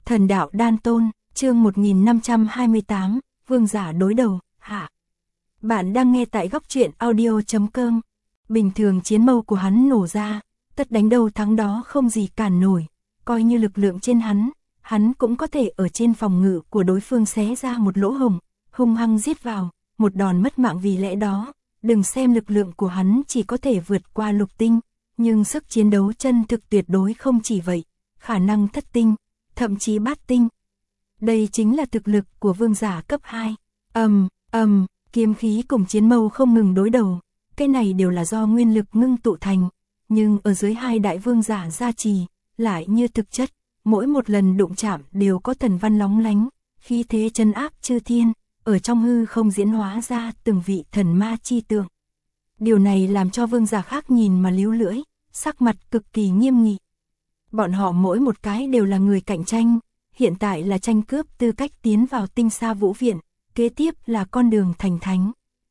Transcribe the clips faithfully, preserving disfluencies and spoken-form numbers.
Thần đạo đan tôn, chương một nghìn năm trăm hai mươi tám, vương giả đối đầu, hạ. Bạn đang nghe tại góc truyện audio chấm com. Bình thường chiến mâu của hắn nổ ra, tất đánh đâu thắng đó không gì cản nổi, coi như lực lượng trên hắn, hắn cũng có thể ở trên phòng ngự của đối phương xé ra một lỗ hổng, hung hăng giết vào, một đòn mất mạng. Vì lẽ đó, đừng xem lực lượng của hắn chỉ có thể vượt qua lục tinh, nhưng sức chiến đấu chân thực tuyệt đối không chỉ vậy, khả năng thất tinh, thậm chí bát tinh. Đây chính là thực lực của vương giả cấp hai. Ầm, ầm, kiếm khí cùng chiến mâu không ngừng đối đầu, cái này đều là do nguyên lực ngưng tụ thành, nhưng ở dưới hai đại vương giả gia trì, lại như thực chất, mỗi một lần đụng chạm đều có thần văn lóng lánh, khí thế trấn áp chư thiên, ở trong hư không diễn hóa ra từng vị thần ma chi tượng. Điều này làm cho vương giả khác nhìn mà líu lưỡi, sắc mặt cực kỳ nghiêm nghị. Bọn họ mỗi một cái đều là người cạnh tranh, hiện tại là tranh cướp tư cách tiến vào tinh sa vũ viện, kế tiếp là con đường thành thánh.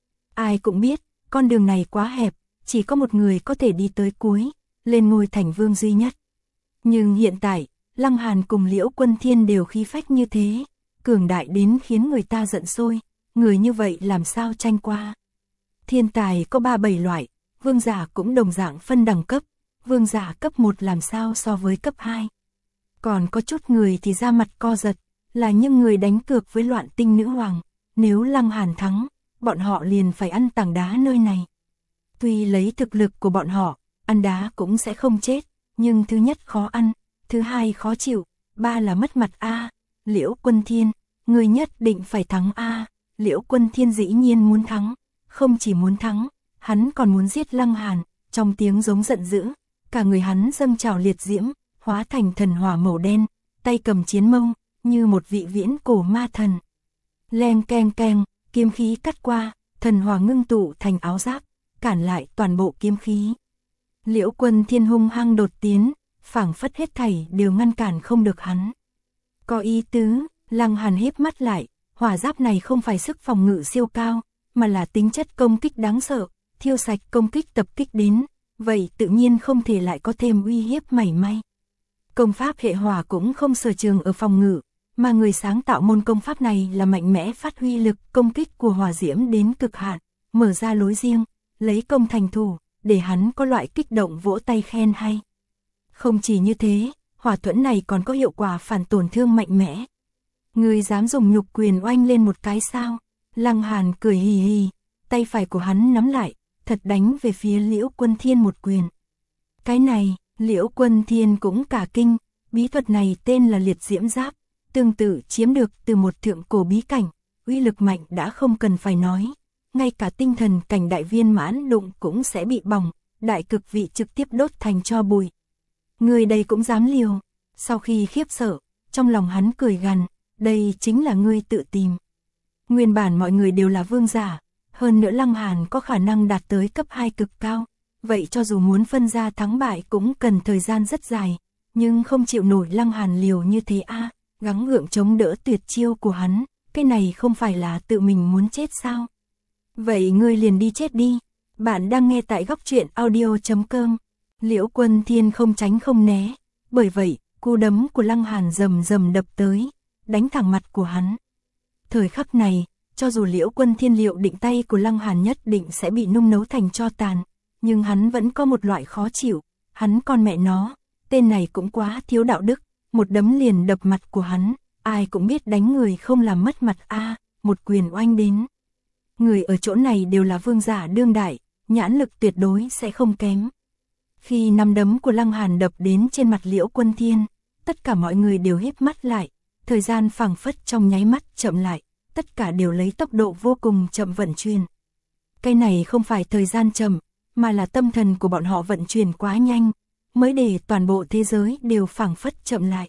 Ai cũng biết, con đường này quá hẹp, chỉ có một người có thể đi tới cuối, lên ngôi thành vương duy nhất. Nhưng hiện tại, Lăng Hàn cùng Liễu Quân Thiên đều khí phách như thế, cường đại đến khiến người ta giận sôi, người như vậy làm sao tranh qua. Thiên tài có ba bảy loại, vương giả cũng đồng dạng phân đẳng cấp, vương giả cấp một làm sao so với cấp hai. Còn có chút người thì ra mặt co giật, là những người đánh cược với Loạn Tinh Nữ Hoàng, nếu Lăng Hàn thắng, bọn họ liền phải ăn tảng đá nơi này. Tuy lấy thực lực của bọn họ, ăn đá cũng sẽ không chết, nhưng thứ nhất khó ăn, thứ hai khó chịu, ba là mất mặt a. Liễu Quân Thiên, người nhất định phải thắng a. Liễu Quân Thiên dĩ nhiên muốn thắng, không chỉ muốn thắng, hắn còn muốn giết Lăng Hàn. Trong tiếng giống giận dữ, cả người hắn dâng trào liệt diễm, hóa thành thần hỏa màu đen, tay cầm chiến mâu, như một vị viễn cổ ma thần. Leng keng keng, kiếm khí cắt qua, thần hỏa ngưng tụ thành áo giáp, cản lại toàn bộ kiếm khí. Liễu Quân Thiên hung hăng đột tiến, phảng phất hết thảy đều ngăn cản không được hắn. Có ý tứ, Lăng Hàn híp mắt lại, hỏa giáp này không phải sức phòng ngự siêu cao, mà là tính chất công kích đáng sợ, thiêu sạch công kích tập kích đến, vậy tự nhiên không thể lại có thêm uy hiếp mảy may. Công pháp hệ hỏa cũng không sở trường ở phòng ngự, mà người sáng tạo môn công pháp này là mạnh mẽ phát huy lực công kích của hỏa diễm đến cực hạn, mở ra lối riêng, lấy công thành thủ, để hắn có loại kích động vỗ tay khen hay. Không chỉ như thế, hỏa thuẫn này còn có hiệu quả phản tổn thương mạnh mẽ. Người dám dùng nhục quyền oanh lên một cái sao? Lăng Hàn cười hì hì, tay phải của hắn nắm lại, thật đánh về phía Liễu Quân Thiên một quyền. Cái này, Liễu Quân Thiên cũng cả kinh, bí thuật này tên là liệt diễm giáp, tương tự chiếm được từ một thượng cổ bí cảnh, uy lực mạnh đã không cần phải nói, ngay cả tinh thần cảnh đại viên mãn đụng cũng sẽ bị bỏng, đại cực vị trực tiếp đốt thành tro bụi. Người đây cũng dám liều. Sau khi khiếp sợ, trong lòng hắn cười gằn, đây chính là ngươi tự tìm. Nguyên bản mọi người đều là vương giả, hơn nữa Lăng Hàn có khả năng đạt tới cấp hai cực cao, vậy cho dù muốn phân ra thắng bại cũng cần thời gian rất dài, nhưng không chịu nổi Lăng Hàn liều như thế a, gắng gượng chống đỡ tuyệt chiêu của hắn, cái này không phải là tự mình muốn chết sao? Vậy ngươi liền đi chết đi. Bạn đang nghe tại góc truyện audio chấm com. Liễu Quân Thiên không tránh không né, bởi vậy, cú đấm của Lăng Hàn rầm rầm đập tới, đánh thẳng mặt của hắn. Thời khắc này, cho dù Liễu Quân Thiên liệu định tay của Lăng Hàn nhất định sẽ bị nung nấu thành tro tàn, nhưng hắn vẫn có một loại khó chịu, hắn con mẹ nó, tên này cũng quá thiếu đạo đức, một đấm liền đập mặt của hắn, ai cũng biết đánh người không làm mất mặt a, một quyền oanh đến. Người ở chỗ này đều là vương giả đương đại, nhãn lực tuyệt đối sẽ không kém. Khi nắm đấm của Lăng Hàn đập đến trên mặt Liễu Quân Thiên, tất cả mọi người đều híp mắt lại, thời gian phảng phất trong nháy mắt chậm lại, tất cả đều lấy tốc độ vô cùng chậm vận chuyển. Cái này không phải thời gian chậm, mà là tâm thần của bọn họ vận chuyển quá nhanh, mới để toàn bộ thế giới đều phảng phất chậm lại.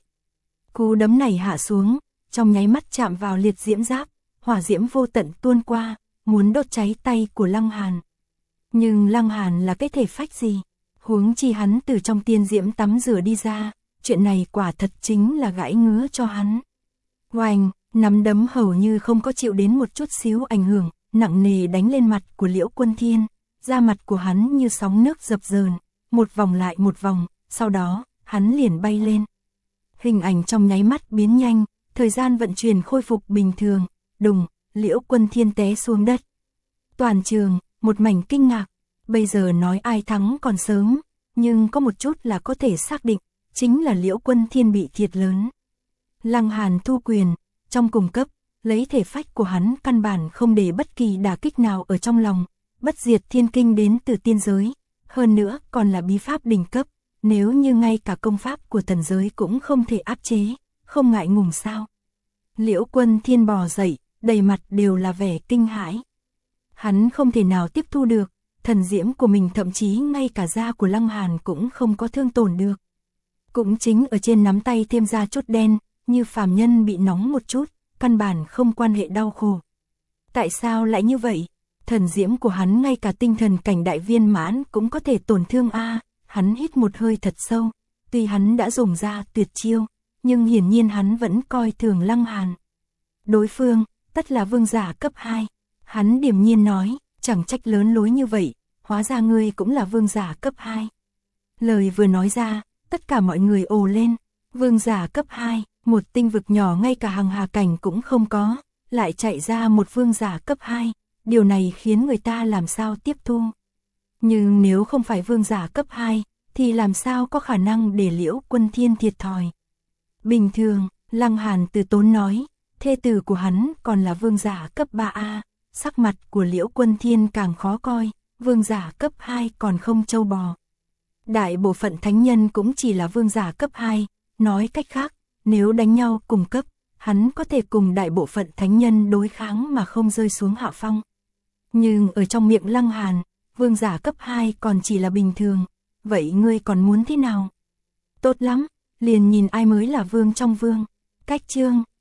Cú đấm này hạ xuống, trong nháy mắt chạm vào liệt diễm giáp, hỏa diễm vô tận tuôn qua, muốn đốt cháy tay của Lăng Hàn. Nhưng Lăng Hàn là cái thể phách gì? Huống chi hắn từ trong tiên diễm tắm rửa đi ra, chuyện này quả thật chính là gãi ngứa cho hắn. Oanh, nắm đấm hầu như không có chịu đến một chút xíu ảnh hưởng, nặng nề đánh lên mặt của Liễu Quân Thiên, da mặt của hắn như sóng nước dập dờn, một vòng lại một vòng, sau đó, hắn liền bay lên. Hình ảnh trong nháy mắt biến nhanh, thời gian vận chuyển khôi phục bình thường, đùng, Liễu Quân Thiên té xuống đất. Toàn trường, một mảnh kinh ngạc, bây giờ nói ai thắng còn sớm, nhưng có một chút là có thể xác định, chính là Liễu Quân Thiên bị thiệt lớn. Lăng Hàn thu quyền, trong cùng cấp, lấy thể phách của hắn căn bản không để bất kỳ đả kích nào ở trong lòng, bất diệt thiên kinh đến từ tiên giới, hơn nữa còn là bí pháp đỉnh cấp, nếu như ngay cả công pháp của thần giới cũng không thể áp chế, không ngại ngùng sao. Liễu Quân Thiên bò dậy, đầy mặt đều là vẻ kinh hãi. Hắn không thể nào tiếp thu được, thần diễm của mình thậm chí ngay cả da của Lăng Hàn cũng không có thương tổn được. Cũng chính ở trên nắm tay thêm ra chút đen, như phàm nhân bị nóng một chút, căn bản không quan hệ đau khổ. Tại sao lại như vậy? Thần diễm của hắn ngay cả tinh thần cảnh đại viên mãn cũng có thể tổn thương a. Hắn hít một hơi thật sâu, tuy hắn đã dùng ra tuyệt chiêu, nhưng hiển nhiên hắn vẫn coi thường Lăng Hàn. Đối phương, tất là vương giả cấp hai. Hắn điềm nhiên nói, chẳng trách lớn lối như vậy, hóa ra ngươi cũng là vương giả cấp hai. Lời vừa nói ra, tất cả mọi người ồ lên, vương giả cấp hai, một tinh vực nhỏ ngay cả hàng hà cảnh cũng không có, lại chạy ra một vương giả cấp hai, điều này khiến người ta làm sao tiếp thu. Nhưng nếu không phải vương giả cấp hai, thì làm sao có khả năng để Liễu Quân Thiên thiệt thòi. Bình thường, Lăng Hàn từ tốn nói, thê tử của hắn còn là vương giả cấp ba A, sắc mặt của Liễu Quân Thiên càng khó coi, vương giả cấp hai còn không trâu bò. Đại bộ phận thánh nhân cũng chỉ là vương giả cấp hai, nói cách khác, nếu đánh nhau cùng cấp, hắn có thể cùng đại bộ phận thánh nhân đối kháng mà không rơi xuống hạ phong. Nhưng ở trong miệng Lăng Hàn, vương giả cấp hai còn chỉ là bình thường, vậy ngươi còn muốn thế nào? Tốt lắm, liền nhìn ai mới là vương trong vương. Cách chương